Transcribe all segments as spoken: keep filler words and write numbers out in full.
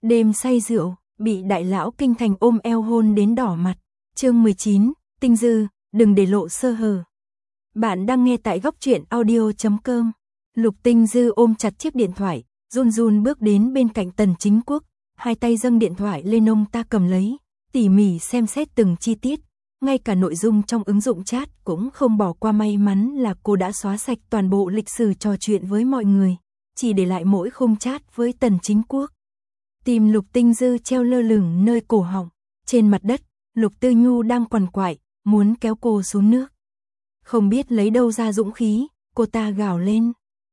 Đêm say rượu, bị đại lão kinh thành ôm eo hôn đến đỏ mặt. Chương mười chín, Tinh Dư, đừng để lộ sơ hở. Bạn đang nghe tại góc truyện audio chấm com. Lục Tinh Dư ôm chặt chiếc điện thoại, run run bước đến bên cạnh Tần Chính Quốc, hai tay dâng điện thoại lên ông ta cầm lấy, tỉ mỉ xem xét từng chi tiết, ngay cả nội dung trong ứng dụng chat cũng không bỏ qua. May mắn là cô đã xóa sạch toàn bộ lịch sử trò chuyện với mọi người, chỉ để lại mỗi khung chat với Tần Chính Quốc. Tim Lục Tinh Dư treo lơ lửng nơi cổ họng, trên mặt đất, Lục Tư Nhu đang quằn quại, muốn kéo cô xuống nước. Không biết lấy đâu ra dũng khí, cô ta gào lên.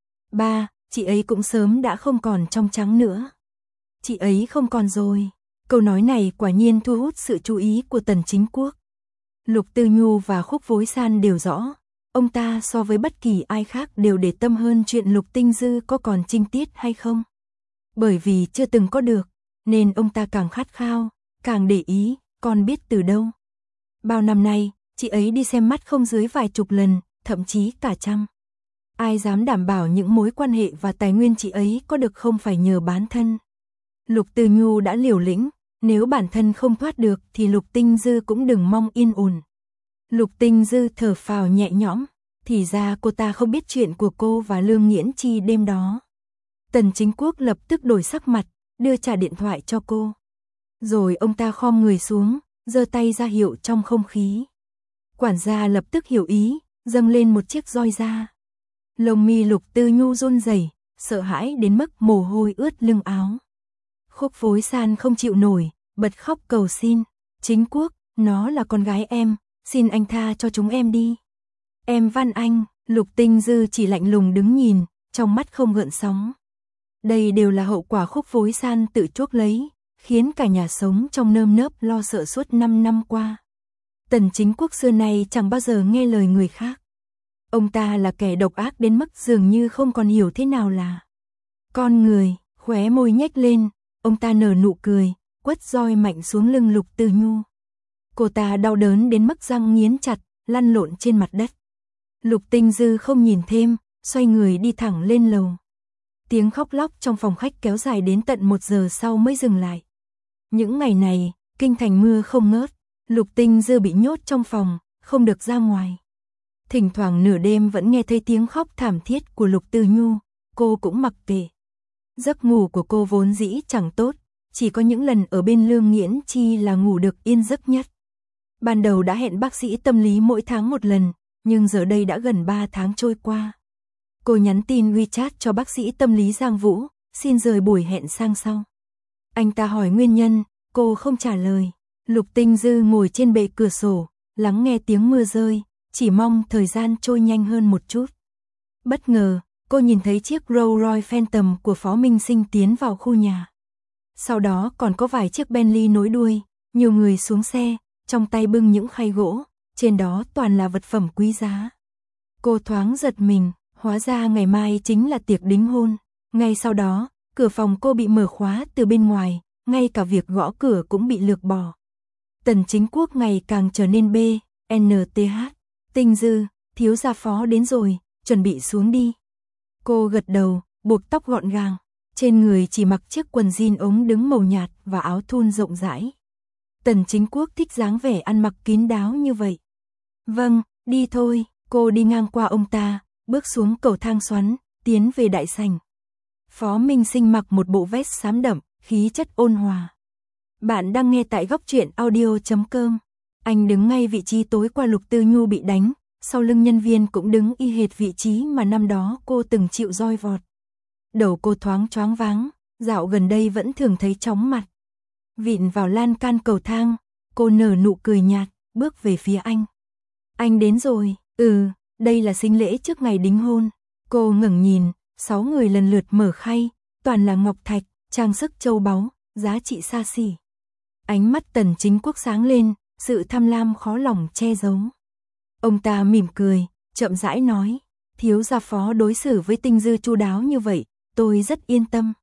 Ba, chị ấy cũng sớm đã không còn trong trắng nữa. Chị ấy không còn rồi. Câu nói này quả nhiên thu hút sự chú ý của Tần Chính Quốc. Lục Tư Nhu và Khúc Vối San đều rõ, ông ta so với bất kỳ ai khác đều để tâm hơn chuyện Lục Tinh Dư có còn trinh tiết hay không. Bởi vì chưa từng có được, nên ông ta càng khát khao, càng để ý, con biết từ đâu. Bao năm nay, chị ấy đi xem mắt không dưới vài chục lần, thậm chí cả trăm. Ai dám đảm bảo những mối quan hệ và tài nguyên chị ấy có được không phải nhờ bán thân. Lục Tư Nhu đã liều lĩnh, nếu bản thân không thoát được thì Lục Tinh Dư cũng đừng mong yên ổn. Lục Tinh Dư thở phào nhẹ nhõm, thì ra cô ta không biết chuyện của cô và Lương Nghiễn Chi đêm đó. Tần Chính Quốc lập tức đổi sắc mặt, đưa trả điện thoại cho cô. Rồi ông ta khom người xuống, giơ tay ra hiệu trong không khí. Quản gia lập tức hiểu ý, dâng lên một chiếc roi ra. Lông mi Lục Tư Nhu run rẩy, sợ hãi đến mức mồ hôi ướt lưng áo. Khúc Vối San không chịu nổi, bật khóc cầu xin. Chính Quốc, nó là con gái em, xin anh tha cho chúng em đi. Em van anh. Lục Tinh Dư chỉ lạnh lùng đứng nhìn, trong mắt không gợn sóng. Đây đều là hậu quả Khúc Vối San tự chuốc lấy, khiến cả nhà sống trong nơm nớp lo sợ suốt năm năm qua. Tần Chính Quốc xưa nay chẳng bao giờ nghe lời người khác. Ông ta là kẻ độc ác đến mức dường như không còn hiểu thế nào là con người. Khóe môi nhếch lên, ông ta nở nụ cười, quất roi mạnh xuống lưng Lục Tư Nhu. Cô ta đau đớn đến mức răng nghiến chặt, lăn lộn trên mặt đất. Lục Tinh Dư không nhìn thêm, xoay người đi thẳng lên lầu. Tiếng khóc lóc trong phòng khách kéo dài đến tận một giờ sau mới dừng lại. Những ngày này, kinh thành mưa không ngớt, Lục Tinh Dư bị nhốt trong phòng, không được ra ngoài. Thỉnh thoảng nửa đêm vẫn nghe thấy tiếng khóc thảm thiết của Lục Tư Nhu, cô cũng mặc kệ. Giấc ngủ của cô vốn dĩ chẳng tốt, chỉ có những lần ở bên Lương Nghiễn Chi là ngủ được yên giấc nhất. Ban đầu đã hẹn bác sĩ tâm lý mỗi tháng một lần, nhưng giờ đây đã gần ba tháng trôi qua. Cô nhắn tin WeChat cho bác sĩ tâm lý Giang Vũ, xin rời buổi hẹn sang sau. Anh ta hỏi nguyên nhân, cô không trả lời. Lục Tinh Dư ngồi trên bệ cửa sổ, lắng nghe tiếng mưa rơi, chỉ mong thời gian trôi nhanh hơn một chút. Bất ngờ, cô nhìn thấy chiếc Rolls Royce Phantom của Phó Minh Sinh tiến vào khu nhà. Sau đó còn có vài chiếc Bentley nối đuôi, nhiều người xuống xe, trong tay bưng những khay gỗ, trên đó toàn là vật phẩm quý giá. Cô thoáng giật mình, hóa ra ngày mai chính là tiệc đính hôn. Ngay sau đó, cửa phòng cô bị mở khóa từ bên ngoài, ngay cả việc gõ cửa cũng bị lược bỏ. Tần Chính Quốc ngày càng trở nên bê, en tê hát. Tinh Dư, thiếu gia Phó đến rồi, chuẩn bị xuống đi. Cô gật đầu, buộc tóc gọn gàng, trên người chỉ mặc chiếc quần jean ống đứng màu nhạt và áo thun rộng rãi. Tần Chính Quốc thích dáng vẻ ăn mặc kín đáo như vậy. Vâng, đi thôi. Cô đi ngang qua ông ta, bước xuống cầu thang xoắn, tiến về đại sảnh. Phó Minh Sinh mặc một bộ vest xám đậm, khí chất ôn hòa. Bạn đang nghe tại góc truyện audio chấm com. Anh đứng ngay vị trí tối qua Lục Tư Nhu bị đánh, sau lưng nhân viên cũng đứng y hệt vị trí mà năm đó cô từng chịu roi vọt. Đầu cô thoáng choáng váng, dạo gần đây vẫn thường thấy chóng mặt. Vịn vào lan can cầu thang, cô nở nụ cười nhạt, bước về phía anh. Anh đến rồi, ừ, đây là sính lễ trước ngày đính hôn. Cô ngẩng nhìn, sáu người lần lượt mở khay, toàn là ngọc thạch, trang sức châu báu, giá trị xa xỉ. Ánh mắt Tần Chính Quốc sáng lên, sự tham lam khó lòng che giấu. Ông ta mỉm cười, chậm rãi nói, thiếu gia Phó đối xử với Tinh Dư chu đáo như vậy, tôi rất yên tâm.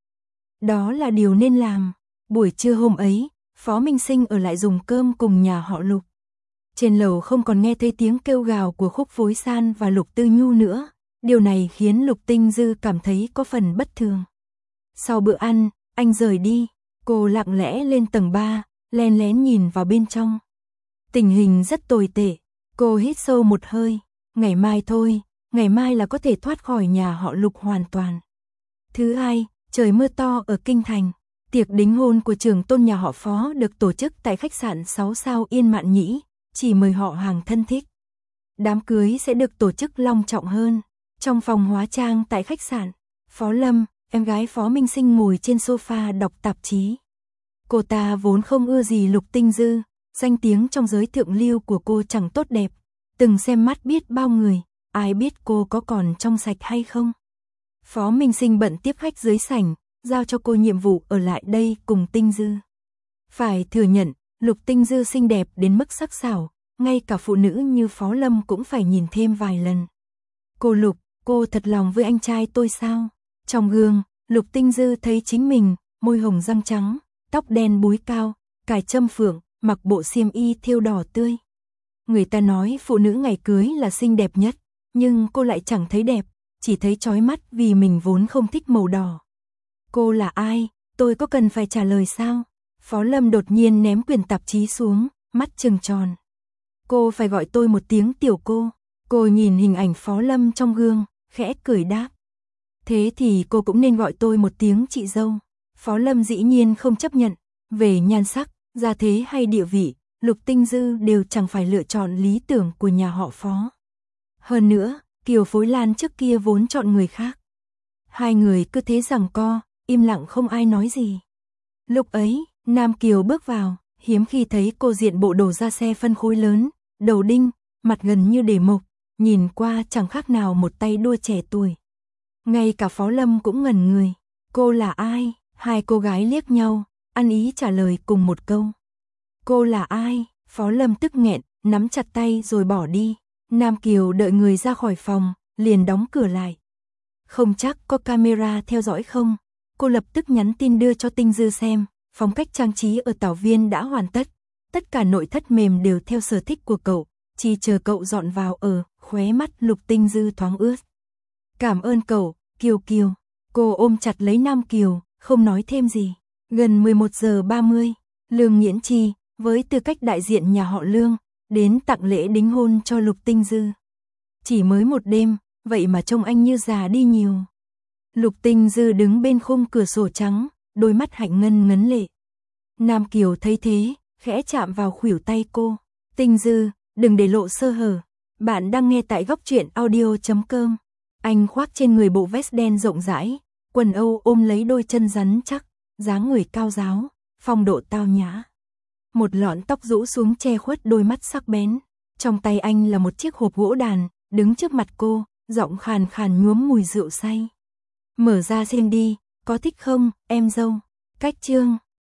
Đó là điều nên làm. Buổi trưa hôm ấy, Phó Minh Sinh ở lại dùng cơm cùng nhà họ Lục. Trên lầu không còn nghe thấy tiếng kêu gào của Khúc Vối San và Lục Tư Nhu nữa, điều này khiến Lục Tinh Dư cảm thấy có phần bất thường. Sau bữa ăn, anh rời đi, Cô lặng lẽ lên tầng ba, len lén nhìn vào bên trong. Tình hình rất tồi tệ, cô hít sâu một hơi, ngày mai thôi, ngày mai là có thể thoát khỏi nhà họ Lục hoàn toàn. Thứ hai, trời mưa to ở Kinh Thành, tiệc đính hôn của trưởng tôn nhà họ Phó được tổ chức tại khách sạn sáu sao Yên Mạn Nhĩ, chỉ mời họ hàng thân thích. Đám cưới sẽ được tổ chức long trọng hơn. Trong phòng hóa trang tại khách sạn, Phó Lâm, em gái Phó Minh Sinh ngồi trên sofa đọc tạp chí. Cô ta vốn không ưa gì Lục Tinh Dư, danh tiếng trong giới thượng lưu của cô chẳng tốt đẹp, từng xem mắt biết bao người, ai biết cô có còn trong sạch hay không. Phó Minh Sinh bận tiếp khách dưới sảnh, giao cho cô nhiệm vụ ở lại đây cùng Tinh Dư. Phải thừa nhận, Lục Tinh Dư xinh đẹp đến mức sắc sảo, ngay cả phụ nữ như Phó Lâm cũng phải nhìn thêm vài lần. Cô Lục, cô thật lòng với anh trai tôi sao? Trong gương, Lục Tinh Dư thấy chính mình, môi hồng răng trắng, tóc đen búi cao, cài châm phượng, mặc bộ xiêm y thêu đỏ tươi. Người ta nói phụ nữ ngày cưới là xinh đẹp nhất, nhưng cô lại chẳng thấy đẹp, chỉ thấy chói mắt vì mình vốn không thích màu đỏ. Cô là ai? Tôi có cần phải trả lời sao? Phó Lâm đột nhiên ném quyển tạp chí xuống, mắt trừng tròn. Cô phải gọi tôi một tiếng tiểu cô. Cô nhìn hình ảnh Phó Lâm trong gương, khẽ cười đáp. Thế thì cô cũng nên gọi tôi một tiếng chị dâu. Phó Lâm dĩ nhiên không chấp nhận. Về nhan sắc, gia thế hay địa vị, Lục Tinh Dư đều chẳng phải lựa chọn lý tưởng của nhà họ Phó. Hơn nữa, Kiều Phối Lan trước kia vốn chọn người khác. Hai người cứ thế giằng co, im lặng không ai nói gì. Lúc ấy, Nam Kiều bước vào, hiếm khi thấy cô diện bộ đồ ra xe phân khối lớn, đầu đinh, mặt gần như để mộc, nhìn qua chẳng khác nào một tay đua trẻ tuổi. Ngay cả Phó Lâm cũng ngẩn người. Cô là ai? Hai cô gái liếc nhau, ăn ý trả lời cùng một câu. Cô là ai? Phó Lâm tức nghẹn, nắm chặt tay rồi bỏ đi. Nam Kiều đợi người ra khỏi phòng, liền đóng cửa lại. Không chắc có camera theo dõi không? Cô lập tức nhắn tin đưa cho Tinh Dư xem, phong cách trang trí ở Tảo Viên đã hoàn tất. Tất cả nội thất mềm đều theo sở thích của cậu, chỉ chờ cậu dọn vào ở, khóe mắt Lục Tinh Dư thoáng ướt. Cảm ơn cậu, Kiều Kiều. Cô ôm chặt lấy Nam Kiều, không nói thêm gì. Gần mười một giờ ba mươi, Lương Nghiễn Chi, với tư cách đại diện nhà họ Lương, đến tặng lễ đính hôn cho Lục Tinh Dư. Chỉ mới một đêm, vậy mà trông anh như già đi nhiều. Lục Tinh Dư đứng bên khung cửa sổ trắng, đôi mắt hạnh ngân ngấn lệ. Nam Kiều thấy thế, khẽ chạm vào khuỷu tay cô. Tinh Dư, đừng để lộ sơ hở. Bạn đang nghe tại góc truyện audio chấm com. Anh khoác trên người bộ vest đen rộng rãi, quần Âu ôm lấy đôi chân rắn chắc, dáng người cao ráo, phong độ tao nhã. Một lọn tóc rũ xuống che khuất đôi mắt sắc bén. Trong tay anh là một chiếc hộp gỗ đàn, đứng trước mặt cô, giọng khàn khàn nhuốm mùi rượu say. Mở ra xem đi, có thích không, em dâu? Cách chương